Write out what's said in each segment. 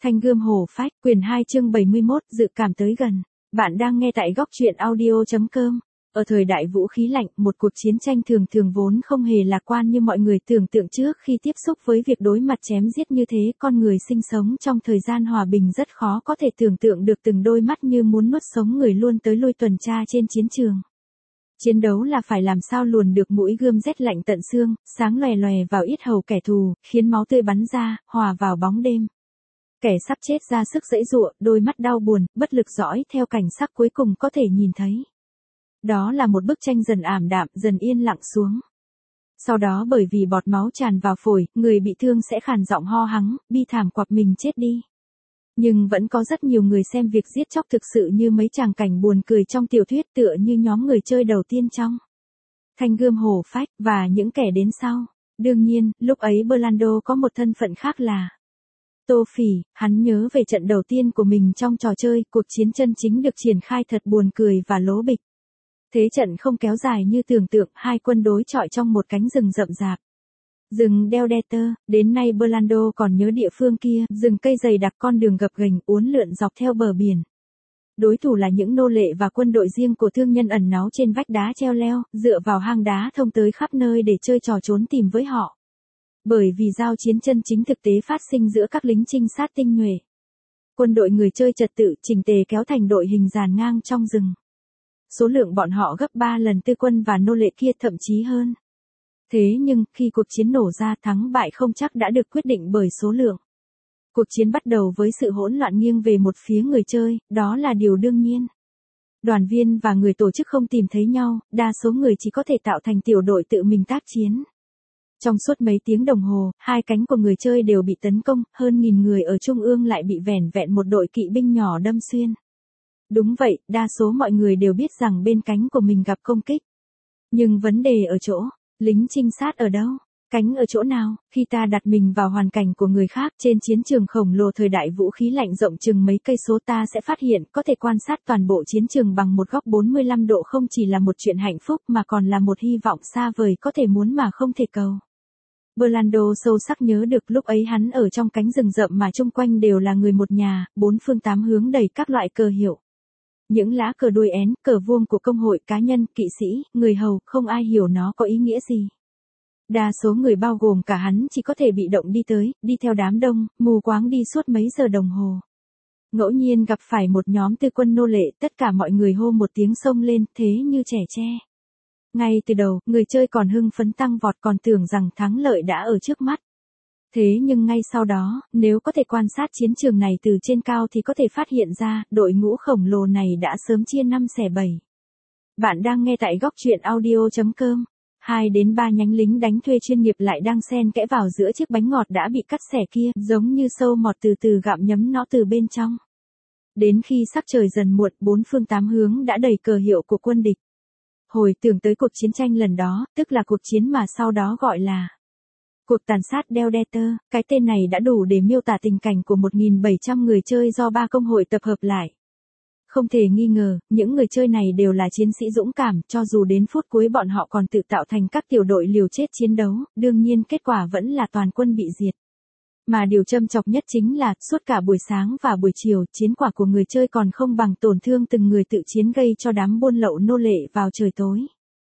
Thanh Gươm Hổ Phách, quyển 2 chương 71, dự cảm tới gần. Bạn đang nghe tại góc truyện audio.com. Ở thời đại vũ khí lạnh, một cuộc chiến tranh thường thường vốn không hề lạc quan như mọi người tưởng tượng trước khi tiếp xúc với việc đối mặt chém giết như thế. Con người sinh sống trong thời gian hòa bình rất khó có thể tưởng tượng được từng đôi mắt như muốn nuốt sống người luôn tới lui tuần tra trên chiến trường. Chiến đấu là phải làm sao luồn được mũi gươm rét lạnh tận xương, sáng lòe lòe vào yết hầu kẻ thù, khiến máu tươi bắn ra, hòa vào bóng đêm. Kẻ sắp chết ra sức giãy giụa, đôi mắt đau buồn, bất lực dõi theo cảnh sắc cuối cùng có thể nhìn thấy. Đó là một bức tranh dần ảm đạm, dần yên lặng xuống. Sau đó bởi vì bọt máu tràn vào phổi, người bị thương sẽ khàn giọng ho hắng, bi thảm quặp mình chết đi. Nhưng vẫn có rất nhiều người xem việc giết chóc thực sự như mấy tràng cảnh buồn cười trong tiểu thuyết, tựa như nhóm người chơi đầu tiên trong Thanh Gươm Hổ Phách, và những kẻ đến sau. Đương nhiên, lúc ấy Burlando có một thân phận khác là Tô Phỉ. Hắn nhớ về trận đầu tiên của mình trong trò chơi, cuộc chiến chân chính được triển khai thật buồn cười và lố bịch. Thế trận không kéo dài như tưởng tượng, hai quân đối chọi trong một cánh rừng rậm rạp. Rừng Deldeter, đến nay Burlando còn nhớ địa phương kia, rừng cây dày đặc, con đường gập ghềnh uốn lượn dọc theo bờ biển. Đối thủ là những nô lệ và quân đội riêng của thương nhân ẩn náu trên vách đá treo leo, dựa vào hang đá thông tới khắp nơi để chơi trò trốn tìm với họ. Bởi vì giao chiến chân chính thực tế phát sinh giữa các lính trinh sát tinh nhuệ. Quân đội người chơi trật tự, chỉnh tề kéo thành đội hình dàn ngang trong rừng. Số lượng bọn họ gấp 3 lần tư quân và nô lệ kia, thậm chí hơn. Thế nhưng, khi cuộc chiến nổ ra, thắng bại không chắc đã được quyết định bởi số lượng. Cuộc chiến bắt đầu với sự hỗn loạn nghiêng về một phía người chơi, đó là điều đương nhiên. Đoàn viên và người tổ chức không tìm thấy nhau, đa số người chỉ có thể tạo thành tiểu đội tự mình tác chiến. Trong suốt mấy tiếng đồng hồ, hai cánh của người chơi đều bị tấn công, hơn 1000 người ở trung ương lại bị vẻn vẹn một đội kỵ binh nhỏ đâm xuyên. Đúng vậy, đa số mọi người đều biết rằng bên cánh của mình gặp công kích. Nhưng vấn đề ở chỗ, lính trinh sát ở đâu? Cánh ở chỗ nào? Khi ta đặt mình vào hoàn cảnh của người khác trên chiến trường khổng lồ thời đại vũ khí lạnh rộng chừng mấy cây số, ta sẽ phát hiện có thể quan sát toàn bộ chiến trường bằng một góc 45 độ không chỉ là một chuyện hạnh phúc mà còn là một hy vọng xa vời, có thể muốn mà không thể cầu. Burlando sâu sắc nhớ được lúc ấy hắn ở trong cánh rừng rậm mà chung quanh đều là người một nhà, bốn phương tám hướng đầy các loại cờ hiệu. Những lá cờ đuôi én, cờ vuông của công hội, cá nhân, kỵ sĩ, người hầu, không ai hiểu nó có ý nghĩa gì. Đa số người bao gồm cả hắn chỉ có thể bị động đi tới, đi theo đám đông, mù quáng đi suốt mấy giờ đồng hồ. Ngẫu nhiên gặp phải một nhóm tư quân nô lệ, tất cả mọi người hô một tiếng xông lên, thế như trẻ tre. Ngay từ đầu, người chơi còn hưng phấn tăng vọt, còn tưởng rằng thắng lợi đã ở trước mắt. Thế nhưng ngay sau đó, nếu có thể quan sát chiến trường này từ trên cao thì có thể phát hiện ra, đội ngũ khổng lồ này đã sớm chia 5 xẻ 7. Bạn đang nghe tại góc truyện audio.com. 2 đến 3 nhánh lính đánh thuê chuyên nghiệp lại đang xen kẽ vào giữa chiếc bánh ngọt đã bị cắt xẻ kia, giống như sâu mọt từ từ gặm nhấm nó từ bên trong. Đến khi sắc trời dần muộn, bốn phương tám hướng đã đầy cờ hiệu của quân địch. Hồi tưởng tới cuộc chiến tranh lần đó, tức là cuộc chiến mà sau đó gọi là cuộc tàn sát Deldeter, cái tên này đã đủ để miêu tả tình cảnh của 1700 người chơi do 3 công hội tập hợp lại. Không thể nghi ngờ, những người chơi này đều là chiến sĩ dũng cảm, cho dù đến phút cuối bọn họ còn tự tạo thành các tiểu đội liều chết chiến đấu, đương nhiên kết quả vẫn là toàn quân bị diệt. Mà điều châm chọc nhất chính là, suốt cả buổi sáng và buổi chiều, chiến quả của người chơi còn không bằng tổn thương từng người tự chiến gây cho đám buôn lậu nô lệ vào trời tối.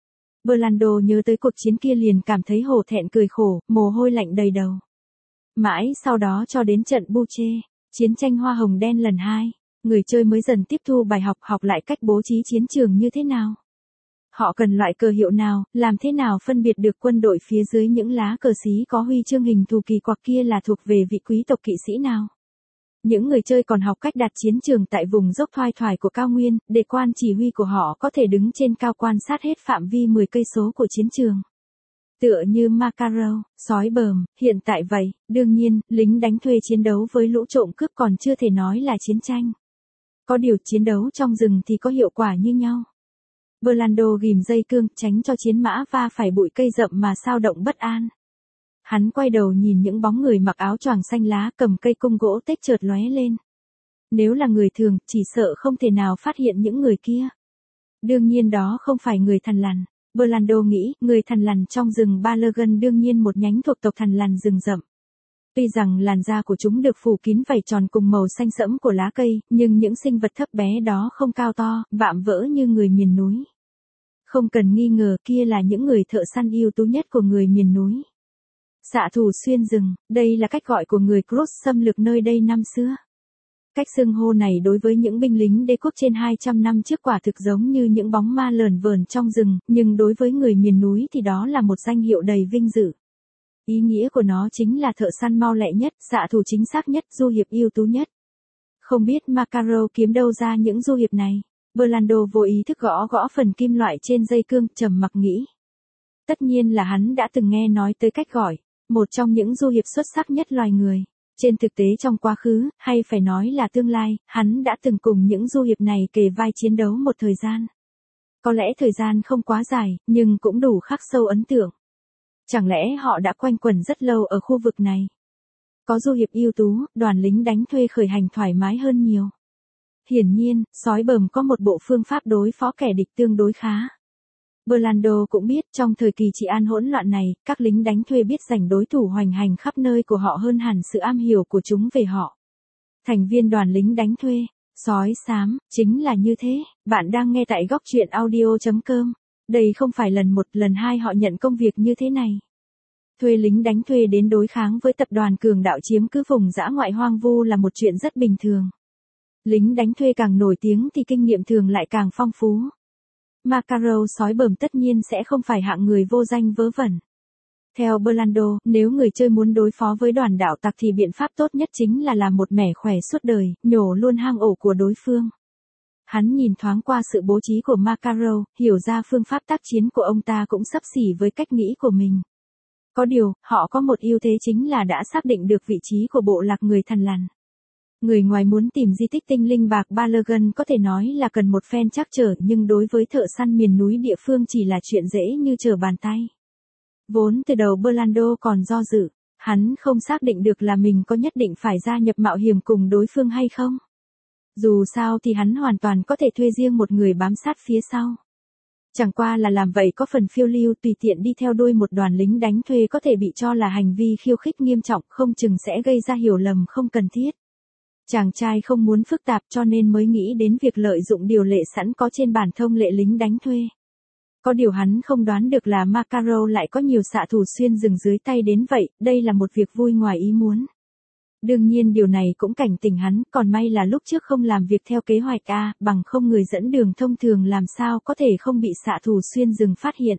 Burlando nhớ tới cuộc chiến kia liền cảm thấy hổ thẹn cười khổ, mồ hôi lạnh đầy đầu. Mãi sau đó cho đến trận Buche, chiến tranh hoa hồng đen lần 2, người chơi mới dần tiếp thu bài học, học lại cách bố trí chiến trường như thế nào. Họ cần loại cờ hiệu nào, làm thế nào phân biệt được quân đội phía dưới những lá cờ xí có huy chương hình thù kỳ quặc kia là thuộc về vị quý tộc kỵ sĩ nào. Những người chơi còn học cách đặt chiến trường tại vùng dốc thoai thoải của cao nguyên, để quan chỉ huy của họ có thể đứng trên cao quan sát hết phạm vi 10 cây số của chiến trường. Tựa như Macarov, sói bờm, hiện tại vậy, đương nhiên, lính đánh thuê chiến đấu với lũ trộm cướp còn chưa thể nói là chiến tranh. Có điều chiến đấu trong rừng thì có hiệu quả như nhau. Burlando ghìm dây cương, tránh cho chiến mã va phải bụi cây rậm mà sao động bất an. Hắn quay đầu nhìn những bóng người mặc áo choàng xanh lá cầm cây cung gỗ tếch chợt lóe lên. Nếu là người thường, chỉ sợ không thể nào phát hiện những người kia. Đương nhiên đó không phải người thằn lằn. Burlando nghĩ, người thằn lằn trong rừng Balogun đương nhiên một nhánh thuộc tộc thằn lằn rừng rậm. Tuy rằng làn da của chúng được phủ kín vảy tròn cùng màu xanh sẫm của lá cây, nhưng những sinh vật thấp bé đó không cao to, vạm vỡ như người miền núi. Không cần nghi ngờ kia là những người thợ săn ưu tú nhất của người miền núi. Xạ thủ xuyên rừng, đây là cách gọi của người Cross xâm lược nơi đây năm xưa. Cách xưng hô này đối với những binh lính đế quốc trên 200 năm trước quả thực giống như những bóng ma lởn vởn trong rừng, nhưng đối với người miền núi thì đó là một danh hiệu đầy vinh dự. Ý nghĩa của nó chính là thợ săn mau lẹ nhất, xạ thủ chính xác nhất, du hiệp ưu tú nhất. Không biết Macaro kiếm đâu ra những du hiệp này. Burlando vô ý thức gõ gõ phần kim loại trên dây cương, trầm mặc nghĩ. Tất nhiên là hắn đã từng nghe nói tới cách gọi, một trong những du hiệp xuất sắc nhất loài người. Trên thực tế trong quá khứ, hay phải nói là tương lai, hắn đã từng cùng những du hiệp này kề vai chiến đấu một thời gian. Có lẽ thời gian không quá dài, nhưng cũng đủ khắc sâu ấn tượng. Chẳng lẽ họ đã quanh quẩn rất lâu ở khu vực này? Có du hiệp ưu tú, đoàn lính đánh thuê khởi hành thoải mái hơn nhiều. Hiển nhiên, sói bờm có một bộ phương pháp đối phó kẻ địch tương đối khá. Burlando cũng biết trong thời kỳ trị an hỗn loạn này, các lính đánh thuê biết giành đối thủ hoành hành khắp nơi của họ hơn hẳn sự am hiểu của chúng về họ. Thành viên đoàn lính đánh thuê, sói xám, chính là như thế. Bạn đang nghe tại góc truyện audio.com. Đây không phải lần một, lần hai họ nhận công việc như thế này. Thuê lính đánh thuê đến đối kháng với tập đoàn cường đạo chiếm cứ vùng dã ngoại hoang vu là một chuyện rất bình thường. Lính đánh thuê càng nổi tiếng thì kinh nghiệm thường lại càng phong phú. Macaro sói bờm tất nhiên sẽ không phải hạng người vô danh vớ vẩn. Theo Burlando, nếu người chơi muốn đối phó với đoàn đạo tặc thì biện pháp tốt nhất chính là làm một mẻ khỏe suốt đời, nhổ luôn hang ổ của đối phương. Hắn nhìn thoáng qua sự bố trí của Macaro, hiểu ra phương pháp tác chiến của ông ta cũng xấp xỉ với cách nghĩ của mình. Có điều, họ có một ưu thế chính là đã xác định được vị trí của bộ lạc người Thằn Lằn. Người ngoài muốn tìm di tích tinh linh bạc Balogun có thể nói là cần một phen trắc trở, nhưng đối với thợ săn miền núi địa phương chỉ là chuyện dễ như trở bàn tay. Vốn từ đầu Burlando còn do dự, hắn không xác định được là mình có nhất định phải gia nhập mạo hiểm cùng đối phương hay không. Dù sao thì hắn hoàn toàn có thể thuê riêng một người bám sát phía sau. Chẳng qua là làm vậy có phần phiêu lưu, tùy tiện đi theo đuôi một đoàn lính đánh thuê có thể bị cho là hành vi khiêu khích nghiêm trọng, không chừng sẽ gây ra hiểu lầm không cần thiết. Chàng trai không muốn phức tạp cho nên mới nghĩ đến việc lợi dụng điều lệ sẵn có trên bản thông lệ lính đánh thuê. Có điều hắn không đoán được là Macaro lại có nhiều xạ thủ xuyên rừng dưới tay đến vậy, đây là một việc vui ngoài ý muốn. Đương nhiên điều này cũng cảnh tỉnh hắn, còn may là lúc trước không làm việc theo kế hoạch A, bằng không người dẫn đường thông thường làm sao có thể không bị xạ thủ xuyên rừng phát hiện.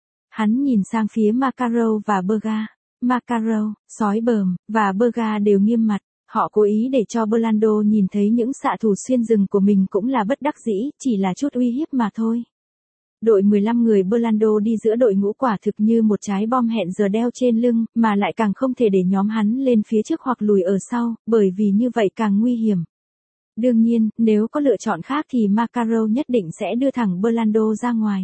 Hắn nhìn sang phía Macaro và Berga. Macaro, sói bờm, và Berga đều nghiêm mặt. Họ cố ý để cho Burlando nhìn thấy những xạ thủ xuyên rừng của mình cũng là bất đắc dĩ, chỉ là chút uy hiếp mà thôi. Đội 15 người Burlando đi giữa đội ngũ quả thực như một trái bom hẹn giờ đeo trên lưng, mà lại càng không thể để nhóm hắn lên phía trước hoặc lùi ở sau, bởi vì như vậy càng nguy hiểm. Đương nhiên, nếu có lựa chọn khác thì Macaro nhất định sẽ đưa thẳng Burlando ra ngoài.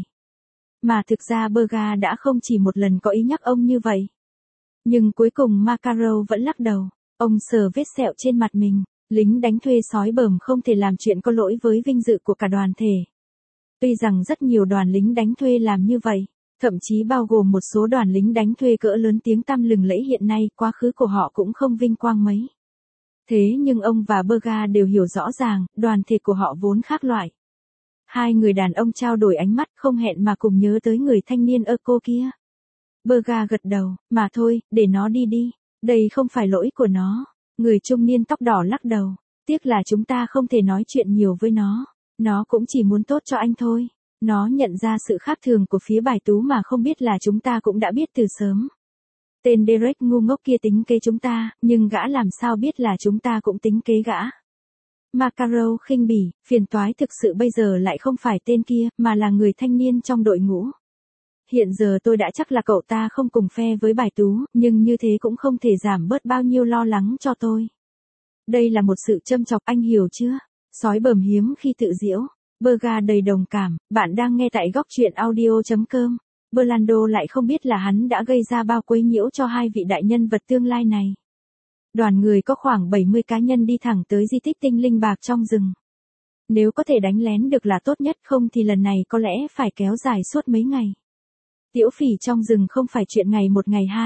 Mà thực ra Berga đã không chỉ một lần có ý nhắc ông như vậy. Nhưng cuối cùng Macaro vẫn lắc đầu. Ông sờ vết sẹo trên mặt mình, lính đánh thuê sói bờm không thể làm chuyện có lỗi với vinh dự của cả đoàn thể. Tuy rằng rất nhiều đoàn lính đánh thuê làm như vậy, thậm chí bao gồm một số đoàn lính đánh thuê cỡ lớn tiếng tăm lừng lẫy hiện nay, quá khứ của họ cũng không vinh quang mấy. Thế nhưng ông và Berga đều hiểu rõ ràng, đoàn thể của họ vốn khác loại. Hai người đàn ông trao đổi ánh mắt không hẹn mà cùng nhớ tới người thanh niên ơ cô kia. Berga gật đầu, mà thôi, để nó đi đi. Đây không phải lỗi của nó. Người trung niên tóc đỏ lắc đầu. Tiếc là chúng ta không thể nói chuyện nhiều với nó. Nó cũng chỉ muốn tốt cho anh thôi. Nó nhận ra sự khác thường của phía bài tú mà không biết là chúng ta cũng đã biết từ sớm. Tên Derek ngu ngốc kia tính kế chúng ta, nhưng gã làm sao biết là chúng ta cũng tính kế gã. Macaro khinh bỉ, phiền toái thực sự bây giờ lại không phải tên kia, mà là người thanh niên trong đội ngũ. Hiện giờ tôi đã chắc là cậu ta không cùng phe với bài tú, nhưng như thế cũng không thể giảm bớt bao nhiêu lo lắng cho tôi. Đây là một sự châm chọc, anh hiểu chưa? Sói bờm hiếm khi tự giễu. Berga đầy đồng cảm, bạn đang nghe tại góc truyện audio.com. Burlando lại không biết là hắn đã gây ra bao quấy nhiễu cho hai vị đại nhân vật tương lai này. Đoàn người có khoảng 70 cá nhân đi thẳng tới di tích tinh linh bạc trong rừng. Nếu có thể đánh lén được là tốt nhất, không thì lần này có lẽ phải kéo dài suốt mấy ngày. Tiễu phỉ trong rừng không phải chuyện ngày một ngày hai.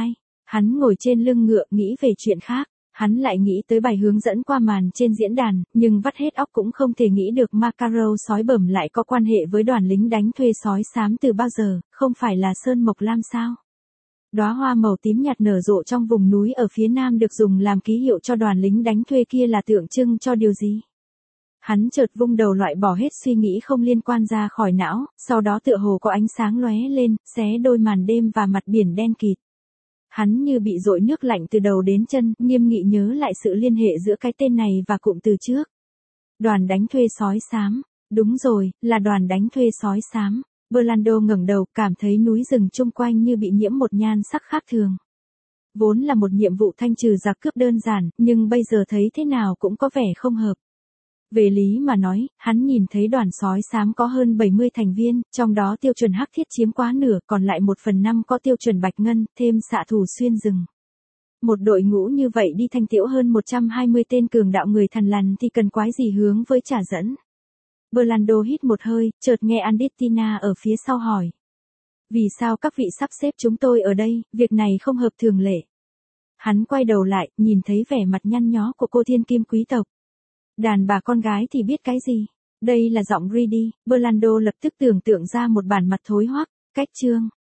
Hắn ngồi trên lưng ngựa nghĩ về chuyện khác. Hắn lại nghĩ tới bài hướng dẫn qua màn trên diễn đàn, nhưng vắt hết óc cũng không thể nghĩ được Macaro sói bẩm lại có quan hệ với đoàn lính đánh thuê sói xám từ bao giờ, không phải là Sơn Mộc Lam sao? Đóa hoa màu tím nhạt nở rộ trong vùng núi ở phía nam được dùng làm ký hiệu cho đoàn lính đánh thuê kia là tượng trưng cho điều gì? Hắn chợt vung đầu loại bỏ hết suy nghĩ không liên quan ra khỏi não, sau đó tựa hồ có ánh sáng lóe lên, xé đôi màn đêm và mặt biển đen kịt. Hắn như bị dội nước lạnh từ đầu đến chân, nghiêm nghị nhớ lại sự liên hệ giữa cái tên này và cụm từ trước. Đoàn đánh thuê sói xám. Đúng rồi, là đoàn đánh thuê sói xám. Orlando ngẩng đầu, cảm thấy núi rừng chung quanh như bị nhiễm một nhan sắc khác thường. Vốn là một nhiệm vụ thanh trừ giặc cướp đơn giản, nhưng bây giờ thấy thế nào cũng có vẻ không hợp. Về lý mà nói, hắn nhìn thấy đoàn sói xám có hơn 70 thành viên, trong đó tiêu chuẩn hắc thiết chiếm quá nửa, còn lại 1/5 có tiêu chuẩn bạch ngân, thêm xạ thủ xuyên rừng. Một đội ngũ như vậy đi thanh tiễu hơn 120 tên cường đạo người thằn lằn thì cần quái gì hướng với trả dẫn. Orlando hít một hơi, chợt nghe Andittina ở phía sau hỏi. Vì sao các vị sắp xếp chúng tôi ở đây, việc này không hợp thường lệ. Hắn quay đầu lại, nhìn thấy vẻ mặt nhăn nhó của cô thiên kim quý tộc. Đàn bà con gái thì biết cái gì? Đây là giọng Reedy. Orlando lập tức tưởng tượng ra một bản mặt thối hoắc, cách chương.